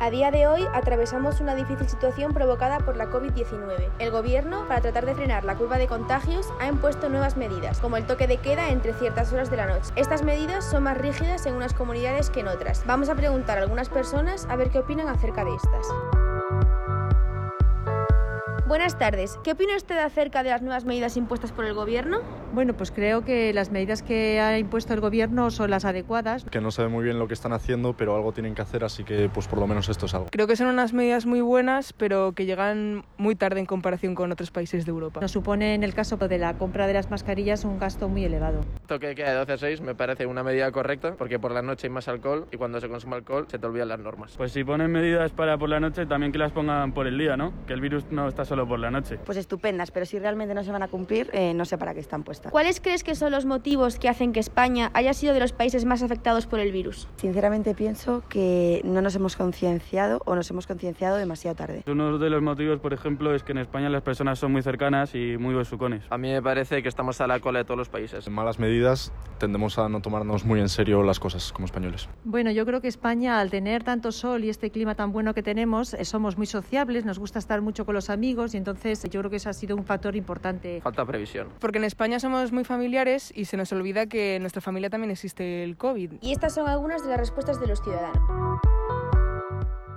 A día de hoy atravesamos una difícil situación provocada por la COVID-19. El gobierno, para tratar de frenar la curva de contagios, ha impuesto nuevas medidas, como el toque de queda entre ciertas horas de la noche. Estas medidas son más rígidas en unas comunidades que en otras. Vamos a preguntar a algunas personas a ver qué opinan acerca de estas. Buenas tardes. ¿Qué opina usted acerca de las nuevas medidas impuestas por el gobierno? Bueno, pues creo que las medidas que ha impuesto el gobierno son las adecuadas. Que no sabe muy bien lo que están haciendo, pero algo tienen que hacer, así que pues por lo menos esto es algo. Creo que son unas medidas muy buenas, pero que llegan muy tarde en comparación con otros países de Europa. Nos supone, en el caso de la compra de las mascarillas, un gasto muy elevado. Toque de queda de 12 a 6 me parece una medida correcta, porque por la noche hay más alcohol y cuando se consume alcohol se te olvidan las normas. Pues si ponen medidas para por la noche, también que las pongan por el día, ¿no? Que el virus no está solo por la noche. Pues estupendas, pero si realmente no se van a cumplir, no sé para qué están puestas. ¿Cuáles crees que son los motivos que hacen que España haya sido de los países más afectados por el virus? Sinceramente pienso que no nos hemos concienciado o nos hemos concienciado demasiado tarde. Uno de los motivos, por ejemplo, es que en España las personas son muy cercanas y muy besucones. A mí me parece que estamos a la cola de todos los países. En malas medidas tendemos a no tomarnos muy en serio las cosas como españoles. Bueno, yo creo que España, al tener tanto sol y este clima tan bueno que tenemos, somos muy sociables, nos gusta estar mucho con los amigos y entonces yo creo que eso ha sido un factor importante. Falta previsión. Porque en España somos muy familiares y se nos olvida que en nuestra familia también existe el COVID. Y estas son algunas de las respuestas de los ciudadanos.